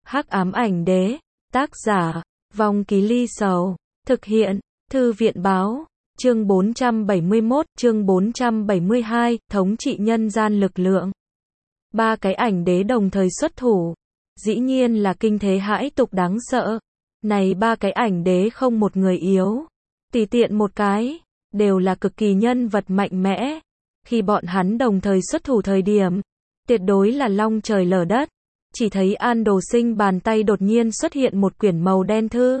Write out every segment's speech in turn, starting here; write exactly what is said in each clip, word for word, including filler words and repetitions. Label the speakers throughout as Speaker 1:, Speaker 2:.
Speaker 1: Hắc ám ảnh đế, tác giả, Vong Ký Ly Sầu, thực hiện, Thư viện báo, chương bốn trăm bảy mươi mốt, chương bốn trăm bảy mươi hai, thống trị nhân gian lực lượng. Ba cái ảnh đế đồng thời xuất thủ, dĩ nhiên là kinh thế hãi tục đáng sợ. Này ba cái ảnh đế không một người yếu, tùy tiện một cái, đều là cực kỳ nhân vật mạnh mẽ. Khi bọn hắn đồng thời xuất thủ thời điểm, tuyệt đối là long trời lở đất. Chỉ thấy An Đồ Sinh bàn tay đột nhiên xuất hiện một quyển màu đen thư.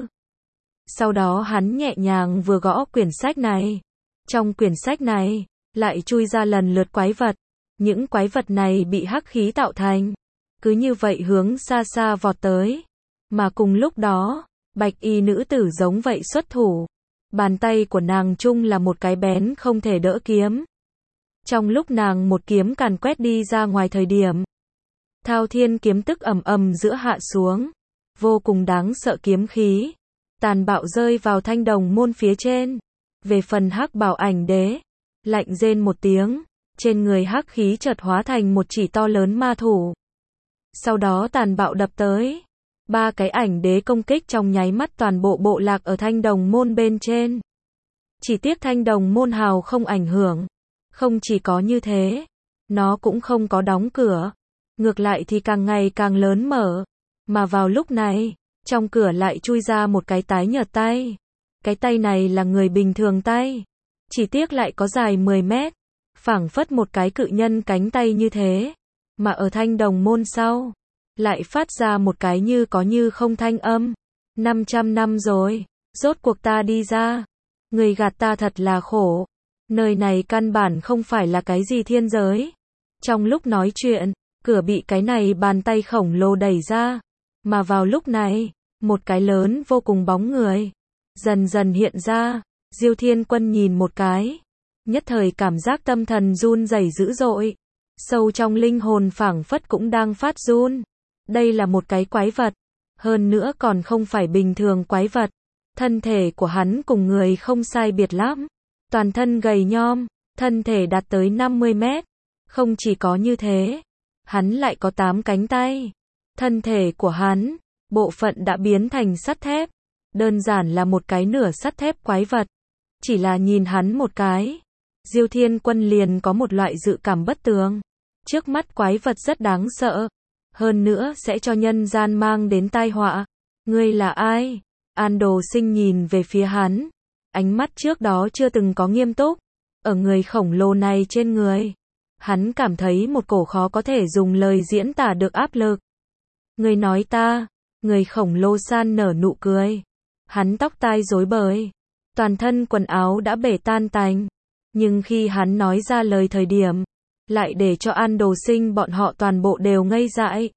Speaker 1: Sau đó hắn nhẹ nhàng vừa gõ quyển sách này. Trong quyển sách này, lại chui ra lần lượt quái vật. Những quái vật này bị hắc khí tạo thành. Cứ như vậy hướng xa xa vọt tới. Mà cùng lúc đó, bạch y nữ tử giống vậy xuất thủ. Bàn tay của nàng chung là một cái bén không thể đỡ kiếm. Trong lúc nàng một kiếm càn quét đi ra ngoài thời điểm, Thao Thiên kiếm tức ầm ầm giữa hạ xuống, vô cùng đáng sợ kiếm khí, tàn bạo rơi vào Thanh Đồng môn phía trên. Về phần hắc bào ảnh đế, lạnh rên một tiếng, trên người hắc khí chợt hóa thành một chỉ to lớn ma thủ. Sau đó tàn bạo đập tới, ba cái ảnh đế công kích trong nháy mắt toàn bộ bộ lạc ở Thanh Đồng môn bên trên. Chỉ tiếc Thanh Đồng môn hào không ảnh hưởng, không chỉ có như thế, nó cũng không có đóng cửa. Ngược lại thì càng ngày càng lớn mở. Mà vào lúc này, trong cửa lại chui ra một cái tái nhợt tay. Cái tay này là người bình thường tay. Chỉ tiếc lại có dài mười mét. Phảng phất một cái cự nhân cánh tay như thế. Mà ở Thanh Đồng môn sau, lại phát ra một cái như có như không thanh âm. năm trăm năm rồi, rốt cuộc ta đi ra. Người gạt ta thật là khổ. Nơi này căn bản không phải là cái gì thiên giới. Trong lúc nói chuyện, cửa bị cái này bàn tay khổng lồ đẩy ra. Mà vào lúc này, một cái lớn vô cùng bóng người dần dần hiện ra. Diêu Thiên Quân nhìn một cái, nhất thời cảm giác tâm thần run rẩy dữ dội. Sâu trong linh hồn phảng phất cũng đang phát run. Đây là một cái quái vật, hơn nữa còn không phải bình thường quái vật. Thân thể của hắn cùng người không sai biệt lắm, toàn thân gầy nhom, thân thể đạt tới năm mươi mét. Không chỉ có như thế, hắn lại có tám cánh tay. Thân thể của hắn, bộ phận đã biến thành sắt thép. Đơn giản là một cái nửa sắt thép quái vật. Chỉ là nhìn hắn một cái, Diêu Thiên Quân liền có một loại dự cảm bất tường. Trước mắt quái vật rất đáng sợ, hơn nữa sẽ cho nhân gian mang đến tai họa. Ngươi là ai? An Đồ Sinh nhìn về phía hắn, ánh mắt trước đó chưa từng có nghiêm túc. Ở người khổng lồ này trên người, hắn cảm thấy một cổ khó có thể dùng lời diễn tả được áp lực. Người nói ta, người khổng lồ san nở nụ cười. Hắn tóc tai rối bời, toàn thân quần áo đã bể tan tành. Nhưng khi hắn nói ra lời thời điểm, lại để cho An Đồ Sinh bọn họ toàn bộ đều ngây dại.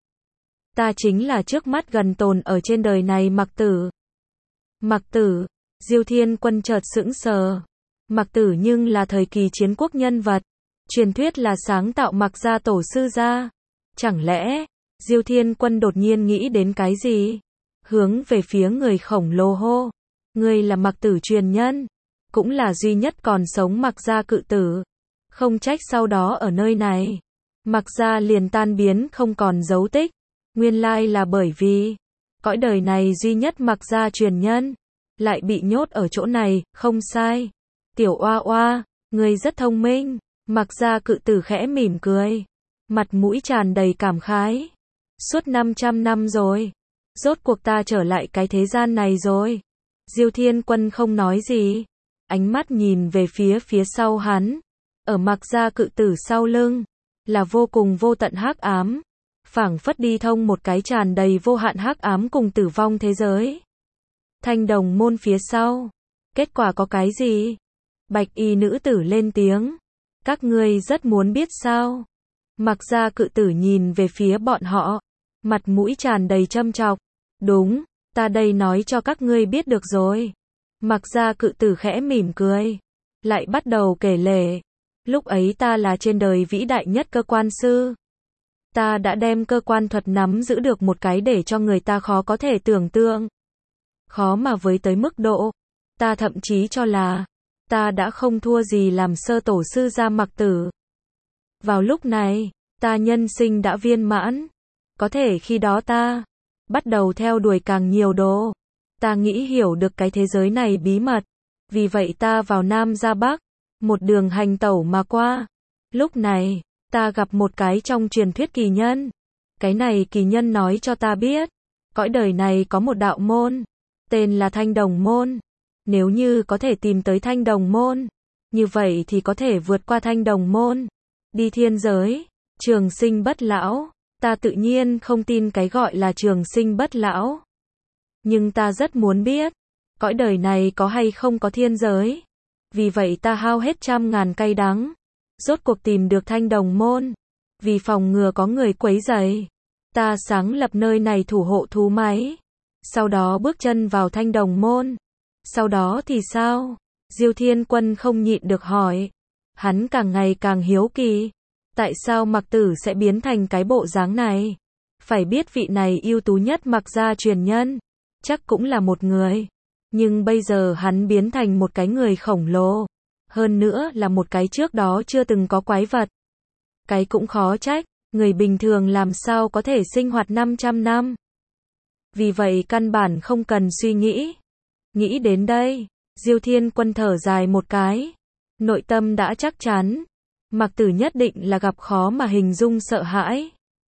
Speaker 1: Ta chính là trước mắt gần tồn ở trên đời này Mặc Tử. Mặc Tử, Diêu Thiên Quân chợt sững sờ. Mặc Tử nhưng là thời kỳ chiến quốc nhân vật. Truyền thuyết là sáng tạo Mặc gia tổ sư gia. Chẳng lẽ, Diêu Thiên Quân đột nhiên nghĩ đến cái gì? Hướng về phía người khổng lồ hô. Ngươi là Mặc Tử truyền nhân. Cũng là duy nhất còn sống Mặc gia cự tử. Không trách sau đó ở nơi này, Mặc gia liền tan biến không còn dấu tích. Nguyên lai là bởi vì, cõi đời này duy nhất Mặc gia truyền nhân, lại bị nhốt ở chỗ này, không sai. Tiểu oa oa, ngươi rất thông minh. Mặc gia cự tử khẽ mỉm cười, mặt mũi tràn đầy cảm khái. Suốt năm trăm năm rồi, rốt cuộc ta trở lại cái thế gian này rồi. Diêu Thiên Quân không nói gì, ánh mắt nhìn về phía phía sau hắn. Ở Mặc gia cự tử sau lưng, là vô cùng vô tận hắc ám, phảng phất đi thông một cái tràn đầy vô hạn hắc ám cùng tử vong thế giới. Thanh Đồng môn phía sau, kết quả có cái gì? Bạch y nữ tử lên tiếng. Các ngươi rất muốn biết sao? Mặc gia cự tử nhìn về phía bọn họ, mặt mũi tràn đầy châm chọc. Đúng, ta đây nói cho các ngươi biết được rồi. Mặc gia cự tử khẽ mỉm cười, lại bắt đầu kể lể. Lúc ấy ta là trên đời vĩ đại nhất cơ quan sư. Ta đã đem cơ quan thuật nắm giữ được một cái để cho người ta khó có thể tưởng tượng. Khó mà với tới mức độ, ta thậm chí cho là, ta đã không thua gì làm sơ tổ sư gia Mặc Tử. Vào lúc này, ta nhân sinh đã viên mãn. Có thể khi đó ta, bắt đầu theo đuổi càng nhiều đồ. Ta nghĩ hiểu được cái thế giới này bí mật, vì vậy ta vào Nam ra Bắc, một đường hành tẩu mà qua. Lúc này, ta gặp một cái trong truyền thuyết kỳ nhân. Cái này kỳ nhân nói cho ta biết, cõi đời này có một đạo môn, tên là Thanh Đồng Môn. Nếu như có thể tìm tới Thanh Đồng Môn, như vậy thì có thể vượt qua Thanh Đồng Môn, đi thiên giới, trường sinh bất lão. Ta tự nhiên không tin cái gọi là trường sinh bất lão. Nhưng ta rất muốn biết, cõi đời này có hay không có thiên giới. Vì vậy ta hao hết trăm ngàn cay đắng, rốt cuộc tìm được Thanh Đồng Môn. Vì phòng ngừa có người quấy rầy, ta sáng lập nơi này thủ hộ thú máy. Sau đó bước chân vào Thanh Đồng Môn. Sau đó thì sao? Diêu Thiên Quân không nhịn được hỏi. Hắn càng ngày càng hiếu kỳ. Tại sao Mạc Tử sẽ biến thành cái bộ dáng này? Phải biết vị này ưu tú nhất Mạc gia truyền nhân, chắc cũng là một người. Nhưng bây giờ hắn biến thành một cái người khổng lồ. Hơn nữa là một cái trước đó chưa từng có quái vật. Cái cũng khó trách, người bình thường làm sao có thể sinh hoạt năm trăm năm. Vì vậy căn bản không cần suy nghĩ. Nghĩ đến đây, Diêu Thiên Quân thở dài một cái. Nội tâm đã chắc chắn, Mạc Tử nhất định là gặp khó mà hình dung sợ hãi.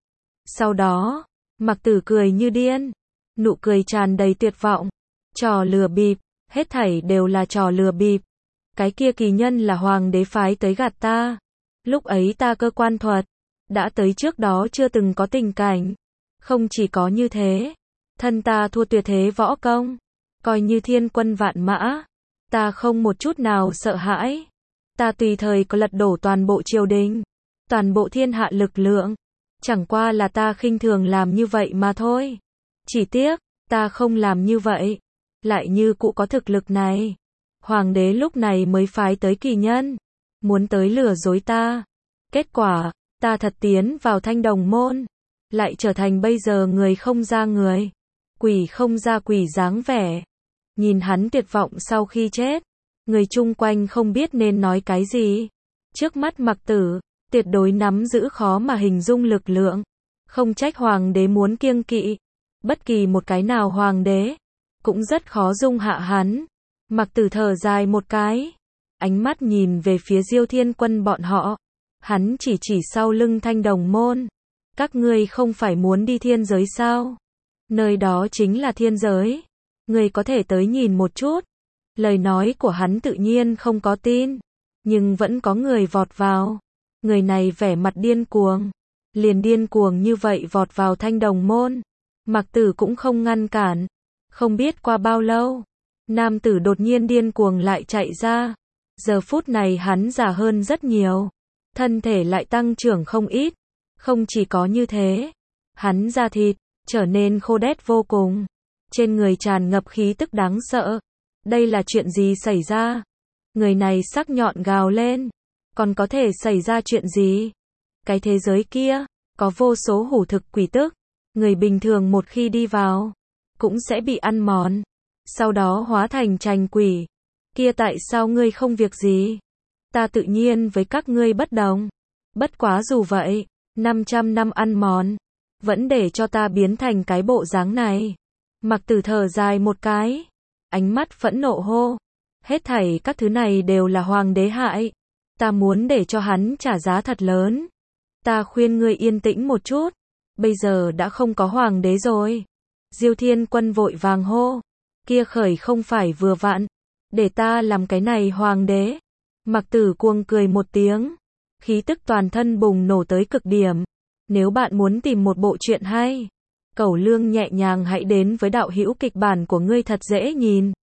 Speaker 1: Sau đó, Mạc Tử cười như điên, nụ cười tràn đầy tuyệt vọng. Trò lừa bịp, hết thảy đều là trò lừa bịp. Cái kia kỳ nhân là hoàng đế phái tới gạt ta. Lúc ấy ta cơ quan thuật, đã tới trước đó chưa từng có tình cảnh. Không chỉ có như thế, thân ta thua tuyệt thế võ công, coi như thiên quân vạn mã, ta không một chút nào sợ hãi. Ta tùy thời có lật đổ toàn bộ triều đình, toàn bộ thiên hạ lực lượng. Chẳng qua là ta khinh thường làm như vậy mà thôi. Chỉ tiếc, ta không làm như vậy, lại như cụ có thực lực này. Hoàng đế lúc này mới phái tới kỳ nhân, muốn tới lừa dối ta. Kết quả, ta thật tiến vào Thanh Đồng Môn, lại trở thành bây giờ người không ra người, quỷ không ra quỷ dáng vẻ. Nhìn hắn tuyệt vọng sau khi chết, người chung quanh không biết nên nói cái gì. Trước mắt Mạc Tử, tuyệt đối nắm giữ khó mà hình dung lực lượng. Không trách hoàng đế muốn kiêng kỵ. Bất kỳ một cái nào hoàng đế, cũng rất khó dung hạ hắn. Mạc Tử thở dài một cái, ánh mắt nhìn về phía Diêu Thiên Quân bọn họ. Hắn chỉ chỉ sau lưng Thanh Đồng Môn. Các ngươi không phải muốn đi thiên giới sao? Nơi đó chính là thiên giới. Ngươi có thể tới nhìn một chút. Lời nói của hắn tự nhiên không có tin, nhưng vẫn có người vọt vào. Người này vẻ mặt điên cuồng, liền điên cuồng như vậy vọt vào Thanh Đồng Môn. Mạc Tử cũng không ngăn cản. Không biết qua bao lâu, nam tử đột nhiên điên cuồng lại chạy ra. Giờ phút này hắn già hơn rất nhiều, thân thể lại tăng trưởng không ít. Không chỉ có như thế, hắn da thịt trở nên khô đét vô cùng, trên người tràn ngập khí tức đáng sợ. Đây là chuyện gì xảy ra? Người này sắc nhọn gào lên. Còn có thể xảy ra chuyện gì? Cái thế giới kia, có vô số hủ thực quỷ tức. Người bình thường một khi đi vào, cũng sẽ bị ăn mòn. Sau đó hóa thành trành quỷ. Kia tại sao ngươi không việc gì? Ta tự nhiên với các ngươi bất đồng. Bất quá dù vậy, năm trăm năm ăn mòn, vẫn để cho ta biến thành cái bộ dáng này. Mạc Tử thở dài một cái, ánh mắt phẫn nộ hô. Hết thảy các thứ này đều là hoàng đế hại. Ta muốn để cho hắn trả giá thật lớn. Ta khuyên ngươi yên tĩnh một chút. Bây giờ đã không có hoàng đế rồi. Diêu Thiên Quân vội vàng hô. Kia khởi không phải vừa vặn. Để ta làm cái này hoàng đế. Mạc Tử cuồng cười một tiếng. Khí tức toàn thân bùng nổ tới cực điểm. Nếu bạn muốn tìm một bộ truyện hay, Cẩu Lương nhẹ nhàng hãy đến với đạo hữu kịch bản của ngươi thật dễ nhìn.